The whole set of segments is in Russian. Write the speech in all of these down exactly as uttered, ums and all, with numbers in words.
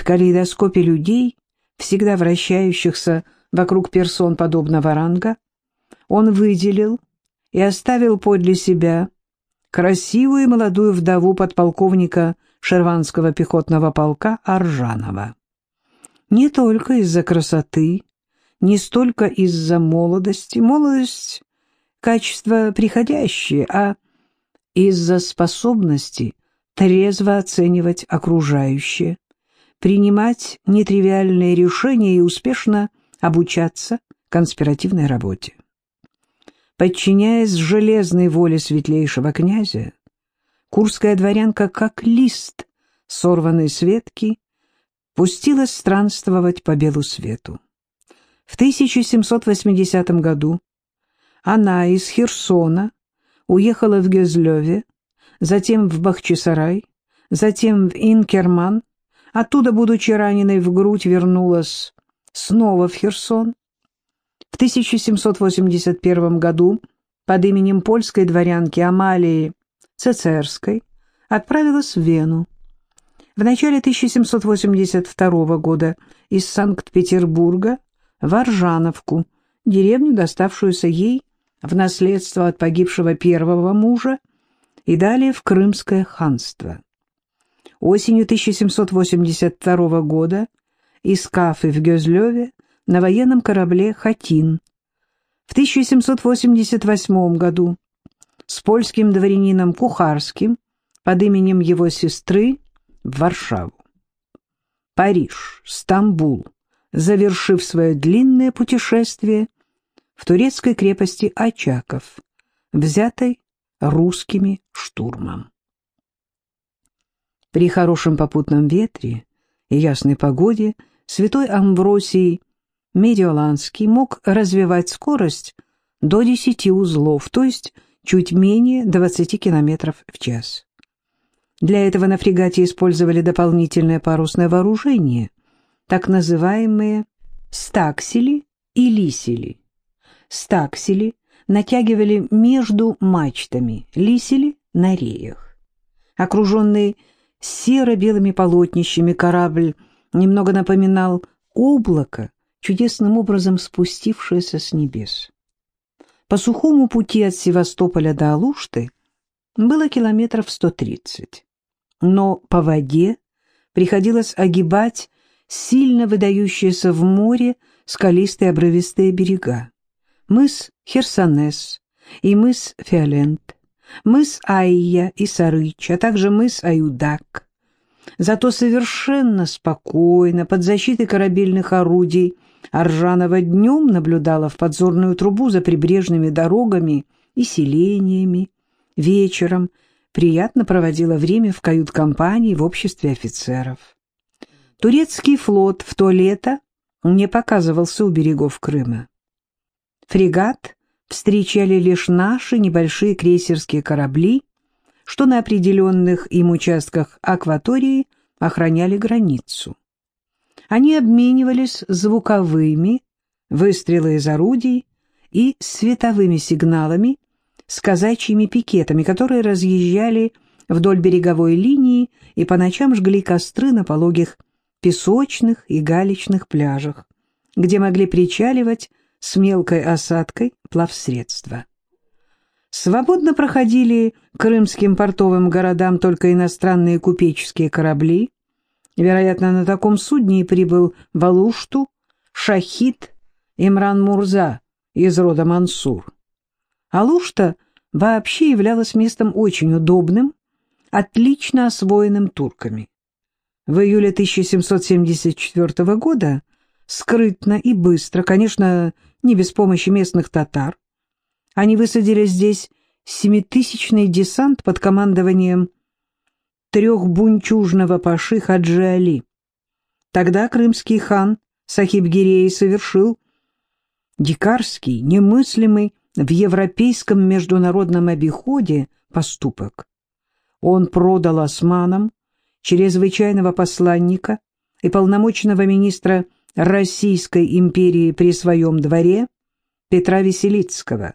в калейдоскопе людей, всегда вращающихся вокруг персон подобного ранга, он выделил и оставил подле себя красивую и молодую вдову подполковника Шерванского пехотного полка Аржанова. Не только из-за красоты, не столько из-за молодости, молодость — качество приходящее, а из-за способности трезво оценивать окружающее, принимать нетривиальные решения и успешно обучаться конспиративной работе. Подчиняясь железной воле светлейшего князя, курская дворянка, как лист сорванной с ветки, пустилась странствовать по белу свету. В тысяча семьсот восьмидесятом году она из Херсона уехала в Гюзлёве, затем в Бахчисарай, затем в Инкерман, оттуда, будучи раненой в грудь, вернулась снова в Херсон. В тысяча семьсот восемьдесят первом году под именем польской дворянки Амалии Цецерской отправилась в Вену. В начале тысяча семьсот восемьдесят второго года из Санкт-Петербурга в Аржановку, деревню, доставшуюся ей в наследство от погибшего первого мужа, и далее в Крымское ханство. Осенью тысяча семьсот восемьдесят второго года из Кафы в Гюзлёве на военном корабле «Хатин». В тысяча семьсот восемьдесят восьмом году с польским дворянином Кухарским под именем его сестры в Варшаву. Париж, Стамбул, завершив свое длинное путешествие в турецкой крепости Очаков, взятой русскими штурмом. При хорошем попутном ветре и ясной погоде святой Амвросий Медиоланский мог развивать скорость до десяти узлов, то есть чуть менее двадцати километров в час. Для этого на фрегате использовали дополнительное парусное вооружение, так называемые стаксели и лисели. Стаксели натягивали между мачтами, лисели — на реях. Окруженный серо-белыми полотнищами, корабль немного напоминал облако, чудесным образом спустившееся с небес. По сухому пути от Севастополя до Алушты было километров сто тридцать, но по воде приходилось огибать сильно выдающиеся в море скалистые обрывистые берега. Мыс Херсонес и мыс Фиолент, мыс Айя и Сарыч, а также мыс Аюдак. Зато совершенно спокойно, под защитой корабельных орудий, Аржанова днем наблюдала в подзорную трубу за прибрежными дорогами и селениями, вечером приятно проводила время в кают-компании в обществе офицеров. Турецкий флот в то лето не показывался у берегов Крыма. Фрегат встречали лишь наши небольшие крейсерские корабли, что на определенных им участках акватории охраняли границу. Они обменивались звуковыми, выстрелы из орудий, и световыми сигналами с казачьими пикетами, которые разъезжали вдоль береговой линии и по ночам жгли костры на пологих песочных и галечных пляжах, где могли причаливать с мелкой осадкой плавсредства. Свободно проходили крымским портовым городам только иностранные купеческие корабли. Вероятно, на таком судне и прибыл в Алушту шахид Имран Мурза из рода Мансур. Алушта вообще являлась местом очень удобным, отлично освоенным турками. В июле тысяча семьсот семьдесят четвёртого года скрытно и быстро, конечно, не без помощи местных татар, они высадили здесь семитысячный десант под командованием трехбунчужного паши Хаджи Али. Тогда крымский хан Сахиб-Гирей совершил дикарский, немыслимый в европейском международном обиходе поступок. Он продал османам чрезвычайного посланника и полномочного министра Российской империи при своем дворе Петра Веселицкого.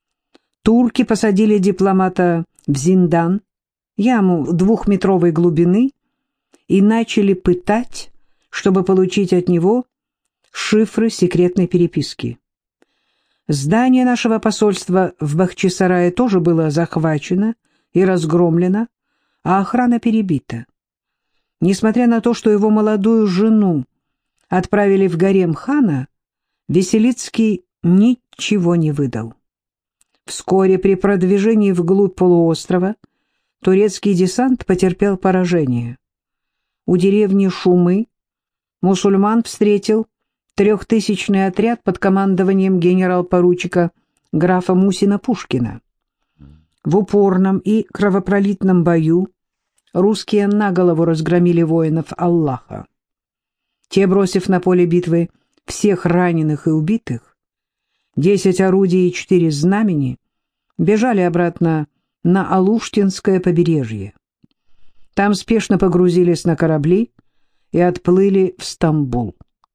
Турки посадили дипломата в зиндан, яму двухметровой глубины, и начали пытать чтобы получить от него шифры секретной переписки. Здание нашего посольства в Бахчисарае тоже было захвачено и разгромлено, а охрана перебита. Несмотря на то, что его молодую жену отправили в гарем хана, Веселицкий ничего не выдал. Вскоре при продвижении вглубь полуострова турецкий десант потерпел поражение. У деревни Шумы мусульман встретил трехтысячный отряд под командованием генерал-поручика графа Мусина-Пушкина. В упорном и кровопролитном бою русские наголову разгромили воинов Аллаха. Те, бросив на поле битвы всех раненых и убитых, десять орудий и четыре знамени, бежали обратно на Алуштинское побережье. Там спешно погрузились на корабли и отплыли в Стамбул.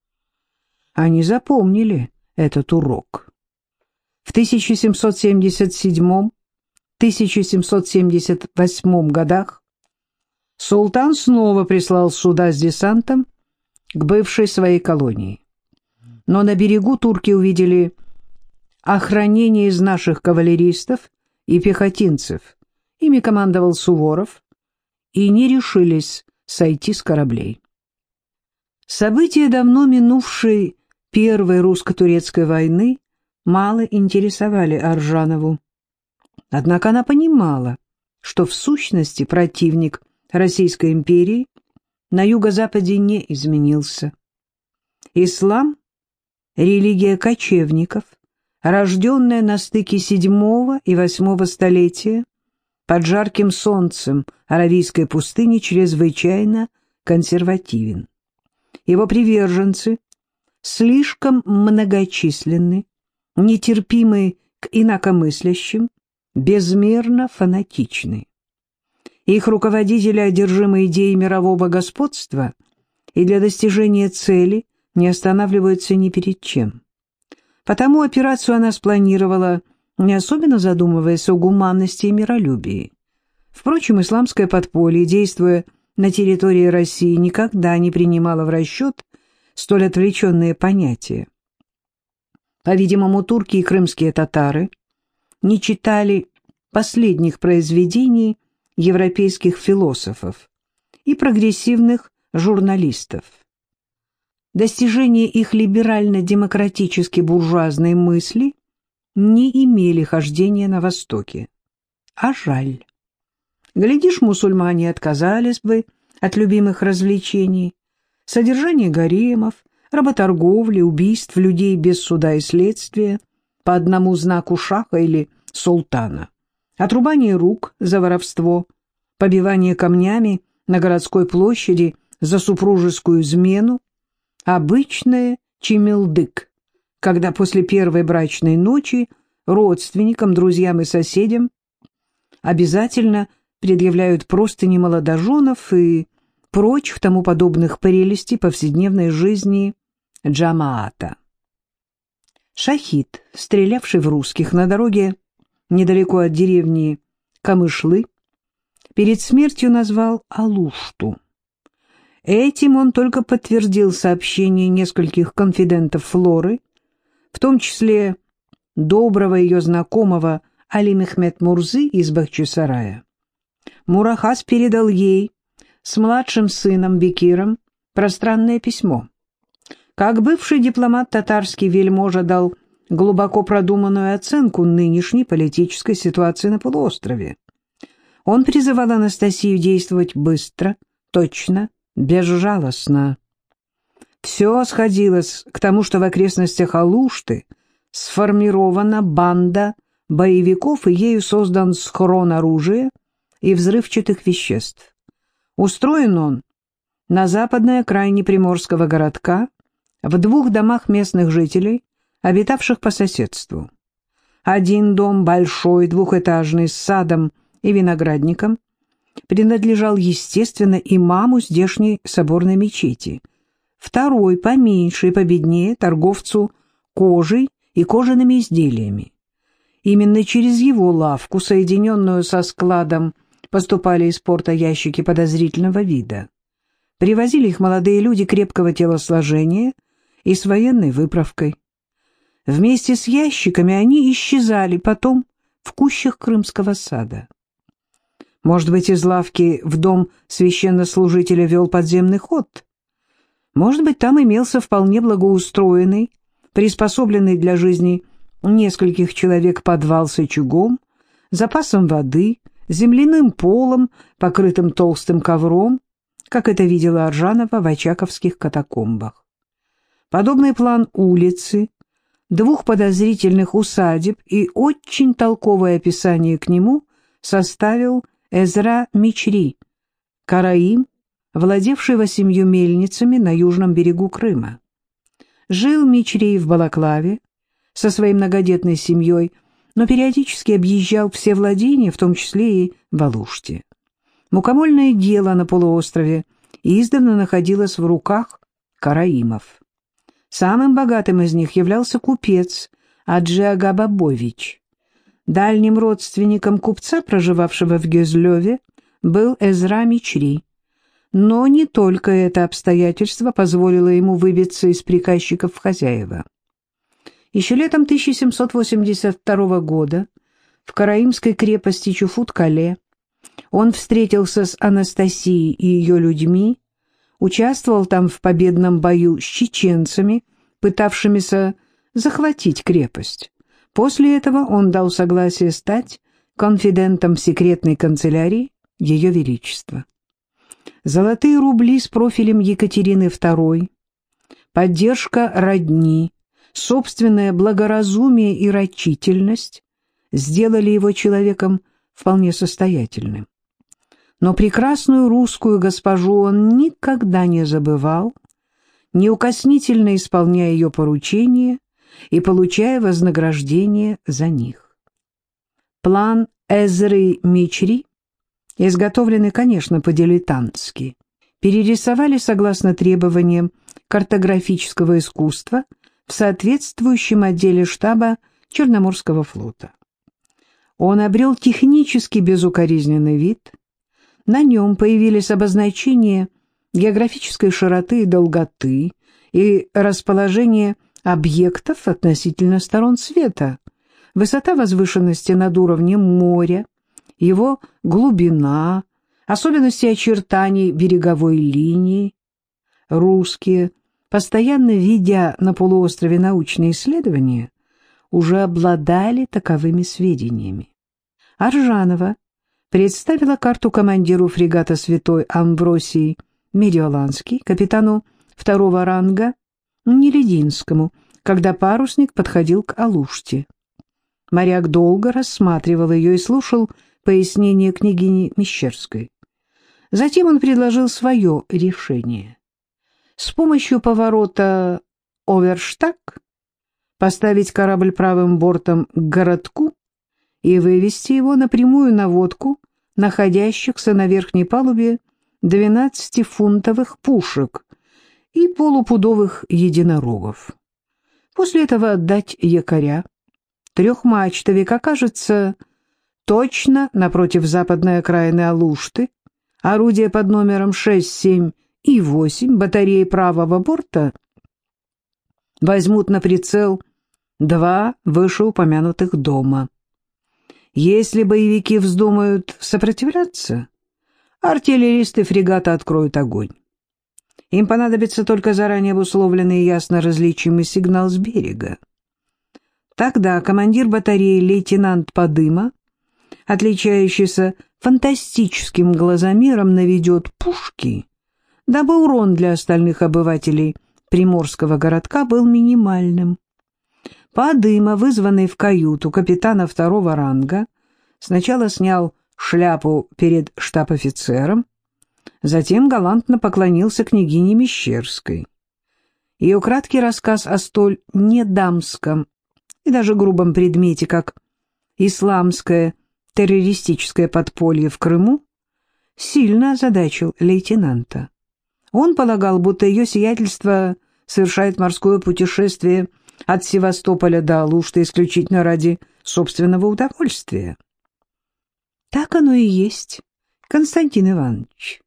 Они запомнили этот урок. В тысяча семьсот семьдесят седьмом — тысяча семьсот семьдесят восьмом годах султан снова прислал суда с десантом к бывшей своей колонии. Но на берегу турки увидели охранение из наших кавалеристов и пехотинцев, ими командовал Суворов, и не решились сойти с кораблей. События давно минувшей Первой русско-турецкой войны мало интересовали Аржанову. Однако она понимала, что в сущности противник Российской империи на юго-западе не изменился. Ислам — религия кочевников, рожденная на стыке седьмого и восьмого столетия под жарким солнцем Аравийской пустыни, чрезвычайно консервативен. Его приверженцы слишком многочисленны, нетерпимы к инакомыслящим, безмерно фанатичны. Их руководители одержимы идеей мирового господства и для достижения цели не останавливаются ни перед чем. Потому операцию она спланировала, не особенно задумываясь о гуманности и миролюбии. Впрочем, исламское подполье, действуя на территории России, никогда не принимало в расчет столь отвлеченные понятия. По-видимому, турки и крымские татары не читали последних произведений европейских философов и прогрессивных журналистов. Достижения их либерально-демократически буржуазной мысли не имели хождения на Востоке. А жаль. Глядишь, мусульмане отказались бы от любимых развлечений, содержания гаремов, работорговли, убийств людей без суда и следствия по одному знаку шаха или султана, отрубание рук за воровство, побивание камнями на городской площади за супружескую измену, обычное чемелдык, когда после первой брачной ночи родственникам, друзьям и соседям обязательно предъявляют простыни молодоженов и прочь тому подобных прелестей повседневной жизни джамаата. Шахид, стрелявший в русских на дороге недалеко от деревни Камышлы, перед смертью назвал Алушту. Этим он только подтвердил сообщение нескольких конфидентов Флоры, в том числе доброго ее знакомого Али Мехмед Мурзы из Бахчисарая. Мурахас передал ей с младшим сыном Бекиром пространное письмо. Как бывший дипломат, татарский вельможа дал глубоко продуманную оценку нынешней политической ситуации на полуострове. Он призывал Анастасию действовать быстро, точно, безжалостно. Все сходилось к тому, что в окрестностях Алушты сформирована банда боевиков, и ею создан схрон оружия и взрывчатых веществ. Устроен он на западной окраине приморского городка, в двух домах местных жителей, обитавших по соседству. Один дом, большой, двухэтажный, с садом и виноградником, принадлежал, естественно, имаму здешней соборной мечети. Второй, поменьше и победнее, торговцу кожей и кожаными изделиями. Именно через его лавку, соединенную со складом, поступали из порта ящики подозрительного вида. Привозили их молодые люди крепкого телосложения и с военной выправкой. Вместе с ящиками они исчезали потом в кущах Крымского сада. Может быть, из лавки в дом священнослужителя вел подземный ход? Может быть, там имелся вполне благоустроенный, приспособленный для жизни нескольких человек подвал с очагом, запасом воды, земляным полом, покрытым толстым ковром, как это видела Аржанова в очаковских катакомбах. Подобный план улицы, двух подозрительных усадеб и очень толковое описание к нему составил Эзра Мичри, караим, владевший восемью мельницами на южном берегу Крыма. Жил Мичри в Балаклаве со своей многодетной семьей, но периодически объезжал все владения, в том числе и в Алуште. Мукомольное дело на полуострове издавна находилось в руках караимов. Самым богатым из них являлся купец Аджи Ага Бабович. Дальним родственником купца, проживавшего в Гюзлеве, был Эзра Мичри. Но не только это обстоятельство позволило ему выбиться из приказчиков в хозяева. Еще летом тысяча семьсот восемьдесят второго года в караимской крепости Чуфут-Кале он встретился с Анастасией и ее людьми, участвовал там в победном бою с чеченцами, пытавшимися захватить крепость. После этого он дал согласие стать конфидентом секретной канцелярии Ее Величества. Золотые рубли с профилем Екатерины второй, поддержка родни, собственное благоразумие и рачительность сделали его человеком вполне состоятельным. Но прекрасную русскую госпожу он никогда не забывал, неукоснительно исполняя ее поручения и получая вознаграждение за них. План Эзры Мичри, изготовленный, конечно, по-дилетантски, перерисовали согласно требованиям картографического искусства в соответствующем отделе штаба Черноморского флота. Он обрел технически безукоризненный вид. На нем появились обозначения географической широты и долготы и расположение объектов относительно сторон света, высота возвышенности над уровнем моря, его глубина, особенности очертаний береговой линии. Русские, постоянно ведя на полуострове научные исследования, уже обладали таковыми сведениями. Аржанова представила карту командиру фрегата «Святой Амвросий» Медиоланский, капитану второго ранга Нелединскому, когда парусник подходил к Алуште. Моряк долго рассматривал ее и слушал пояснение княгини Мещерской. Затем он предложил свое решение. С помощью поворота Оверштаг поставить корабль правым бортом к городку и вывести его на прямую наводку находящихся на верхней палубе двенадцатифунтовых пушек и полупудовых единорогов. После этого отдать якоря. Трехмачтовик окажется точно напротив западной окраины Алушты, орудия под номером шесть, семь и восемь, батареи правого борта возьмут на прицел два вышеупомянутых дома. Если боевики вздумают сопротивляться, артиллеристы фрегата откроют огонь. Им понадобится только заранее обусловленный и ясно различимый сигнал с берега. Тогда командир батареи лейтенант Подыма, отличающийся фантастическим глазомером, наведет пушки, дабы урон для остальных обывателей приморского городка был минимальным. Подыма, вызванный в каюту капитана второго ранга, сначала снял шляпу перед штаб-офицером, затем галантно поклонился княгине Мещерской. Ее краткий рассказ о столь недамском и даже грубом предмете, как исламское террористическое подполье в Крыму, сильно озадачил лейтенанта. Он полагал, будто ее сиятельство совершает морское путешествие от Севастополя до Алушты исключительно ради собственного удовольствия. Так оно и есть, Константин Иванович.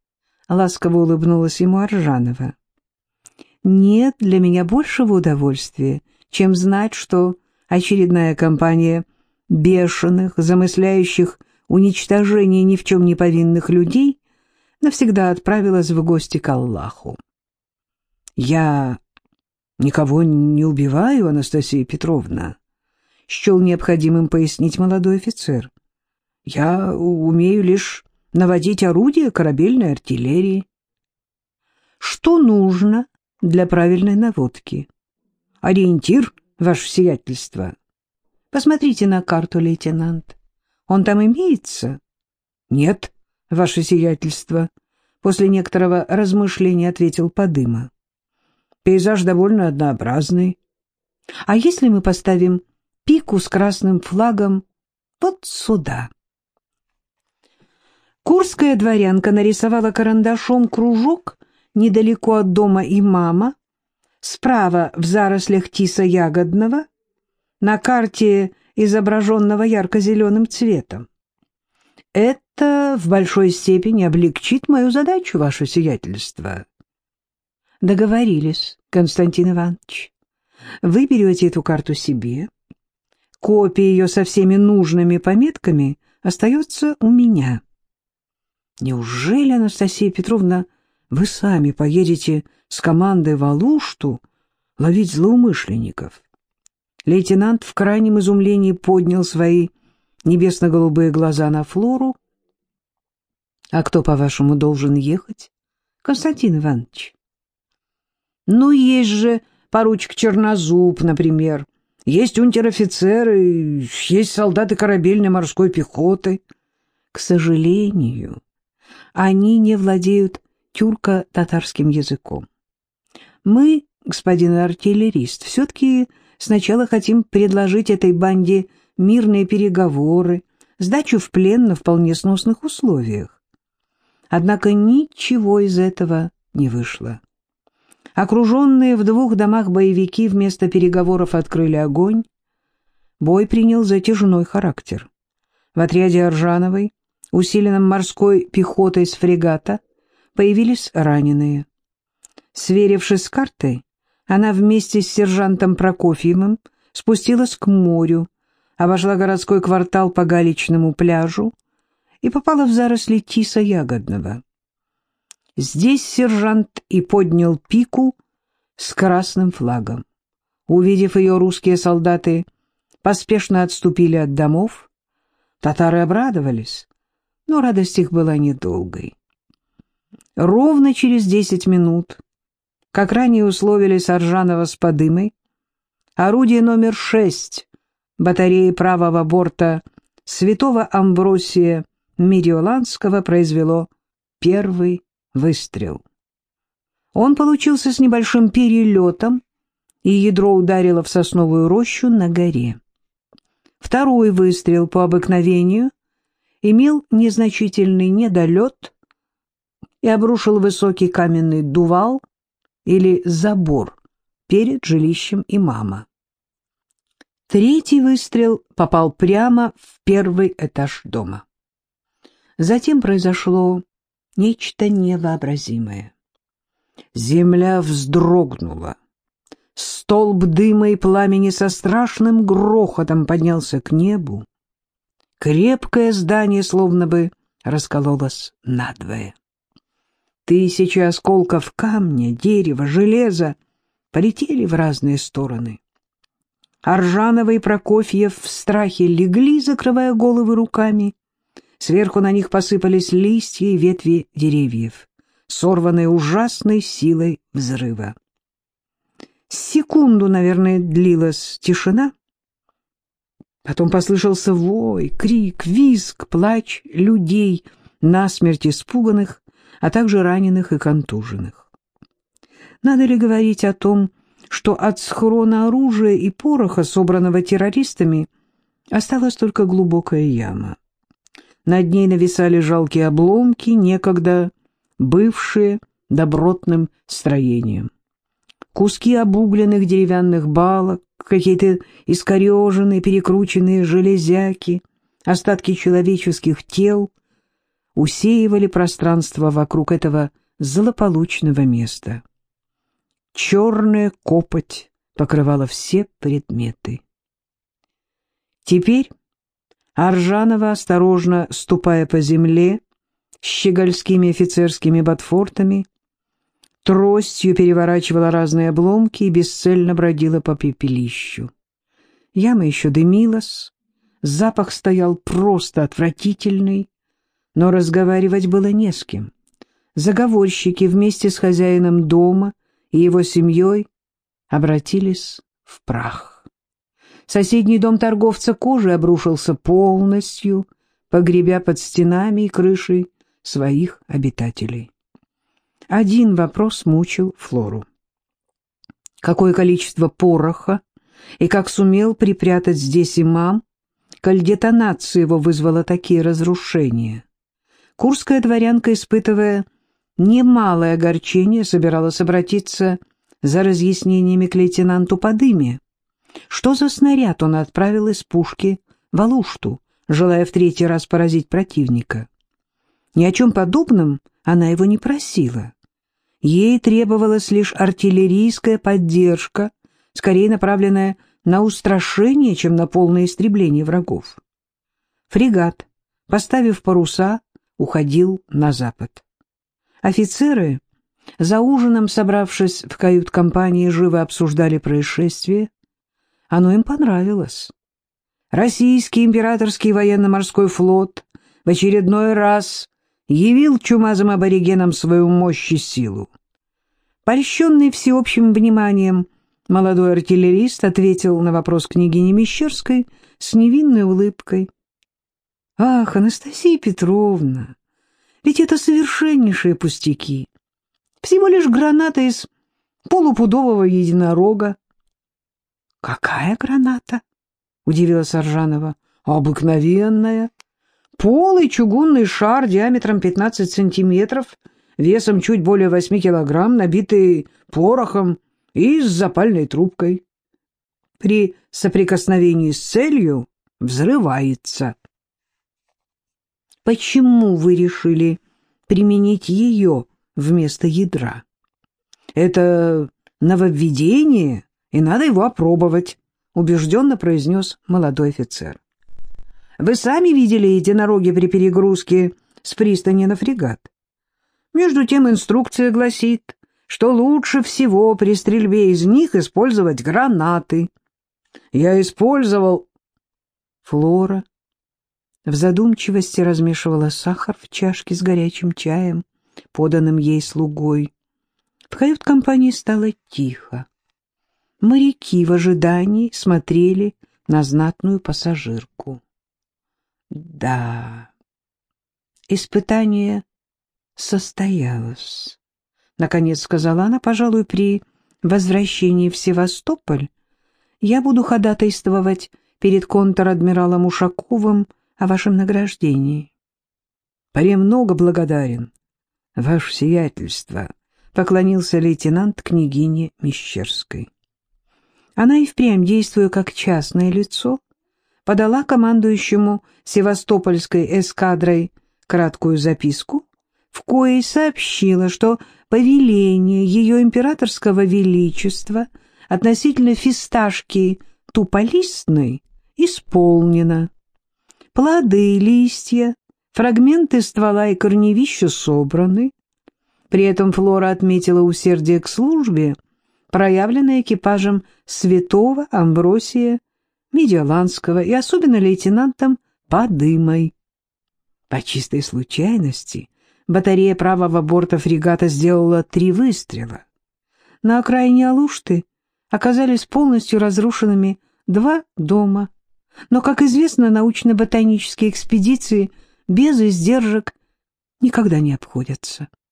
— ласково улыбнулась ему Аржанова. «Нет для меня большего удовольствия, чем знать, что очередная компания бешеных, замысляющих уничтожение ни в чем не повинных людей навсегда отправилась в гости к Аллаху. Я никого не убиваю, Анастасия Петровна», — счел необходимым пояснить молодой офицер. «Я умею лишь наводить орудия корабельной артиллерии». «Что нужно для правильной наводки?» «Ориентир, ваше сиятельство». «Посмотрите на карту, лейтенант. Он там имеется?» «Нет, ваше сиятельство», — после некоторого размышления ответил Подыма. «Пейзаж довольно однообразный». «А если мы поставим пику с красным флагом вот сюда?» Курская дворянка нарисовала карандашом кружок недалеко от дома имама, справа в зарослях тиса ягодного, на карте, изображенного ярко-зеленым цветом. «Это в большой степени облегчит мою задачу, ваше сиятельство». «Договорились, Константин Иванович. Вы берете эту карту себе. Копия ее со всеми нужными пометками остается у меня». «Неужели, Анастасия Петровна, вы сами поедете с командой в Алушту ловить злоумышленников?» Лейтенант в крайнем изумлении поднял свои небесно-голубые глаза на Флору. «А кто, по-вашему, должен ехать, Константин Иванович?» «Ну, есть же поручик Чернозуб, например, есть унтер-офицеры, есть солдаты корабельной морской пехоты». «К сожалению, они не владеют тюрко-татарским языком. Мы, господин артиллерист, все-таки сначала хотим предложить этой банде мирные переговоры, сдачу в плен на вполне сносных условиях. Однако ничего из этого не вышло. Окруженные в двух домах боевики вместо переговоров открыли огонь. Бой принял затяжной характер. В отряде Аржановой, усиленном морской пехотой с фрегата, появились раненые. Сверившись с картой, она вместе с сержантом Прокофьевым спустилась к морю, обошла городской квартал по галечному пляжу и попала в заросли тиса ягодного. Здесь сержант и поднял пику с красным флагом. Увидев ее, русские солдаты поспешно отступили от домов. Татары обрадовались, но радость их была недолгой. Ровно через десять минут, как ранее условились Аржанова с Подымой, орудие номер шесть батареи правого борта святого Амвросия Медиоланского произвело первый выстрел. Он получился с небольшим перелетом, и ядро ударило в сосновую рощу на горе. Второй выстрел по обыкновению имел незначительный недолет и обрушил высокий каменный дувал или забор перед жилищем имама. Третий выстрел попал прямо в первый этаж дома. Затем произошло нечто невообразимое. Земля вздрогнула. Столб дыма и пламени со страшным грохотом поднялся к небу. Крепкое здание словно бы раскололось надвое. Тысячи осколков камня, дерева, железа полетели в разные стороны. Аржанова и Прокофьев в страхе легли, закрывая головы руками. Сверху на них посыпались листья и ветви деревьев, сорванные ужасной силой взрыва. Секунду, наверное, длилась тишина. Потом послышался вой, крик, визг, плач людей, насмерть испуганных, а также раненых и контуженных. Надо ли говорить о том, что от схрона оружия и пороха, собранного террористами, осталась только глубокая яма. Над ней нависали жалкие обломки, некогда бывшие добротным строением. Куски обугленных деревянных балок, какие-то искореженные, перекрученные железяки, остатки человеческих тел. усеивали пространство вокруг этого злополучного места. Черная копоть покрывала все предметы. Теперь Аржанова, осторожно ступая по земле, щегольскими офицерскими ботфортами, тростью переворачивала разные обломки и бесцельно бродила по пепелищу. Яма еще дымилась, запах стоял просто отвратительный, но разговаривать было не с кем. Заговорщики вместе с хозяином дома и его семьей обратились в прах. Соседний дом торговца кожей обрушился полностью, погребя под стенами и крышей своих обитателей. Один вопрос мучил Флору. Какое количество пороха и как сумел припрятать здесь имам, коль детонация его вызвала такие разрушения? Курская дворянка, испытывая немалое огорчение, собиралась обратиться за разъяснениями к лейтенанту Подыме. Что за снаряд он отправил из пушки в Алушту, желая в третий раз поразить противника? Ни о чем подобном она его не просила. Ей требовалась лишь артиллерийская поддержка, скорее направленная на устрашение, чем на полное истребление врагов. Фрегат, поставив паруса, уходил на запад. Офицеры, за ужином собравшись в кают-компании, живо обсуждали происшествие. Оно им понравилось. Российский императорский военно-морской флот в очередной раз явил чумазым аборигенам свою мощь и силу. Польщенный всеобщим вниманием, молодой артиллерист ответил на вопрос княгини Мещерской с невинной улыбкой. «Ах, Анастасия Петровна, ведь это совершеннейшие пустяки. Всего лишь граната из полупудового единорога». «Какая граната?» — удивилась Аржанова. «Обыкновенная. Полый чугунный шар диаметром пятнадцать сантиметров, весом чуть более восьми килограмм, набитый порохом и с запальной трубкой. При соприкосновении с целью взрывается». «Почему вы решили применить ее вместо ядра?» «Это нововведение, и надо его опробовать», — убежденно произнес молодой офицер. «Вы сами видели единороги при перегрузке с пристани на фрегат. Между тем инструкция гласит, что лучше всего при стрельбе из них использовать гранаты. Я использовал...» Флора в задумчивости размешивала сахар в чашке с горячим чаем, поданным ей слугой. В кают-компании стало тихо. Моряки в ожидании смотрели на знатную пассажирку. Да, испытание состоялось. Наконец сказала она, пожалуй, при возвращении в Севастополь я буду ходатайствовать перед контр-адмиралом Ушаковым о вашем награждении. «Премного благодарен, ваше сиятельство», — поклонился лейтенант княгине Мещерской. Она и впрямь, действуя как частное лицо, подала командующему Севастопольской эскадрой краткую записку, в коей сообщила, что повеление ее императорского величества относительно фисташки туполистной исполнено. Плоды, листья, фрагменты ствола и корневища собраны. При этом Флора отметила усердие к службе, проявленное экипажем святого Амвросия Медиоланского и особенно лейтенантом Подымой. По чистой случайности батарея правого борта фрегата сделала три выстрела. На окраине Алушты оказались полностью разрушенными два дома. Но, как известно, научно-ботанические экспедиции без издержек никогда не обходятся.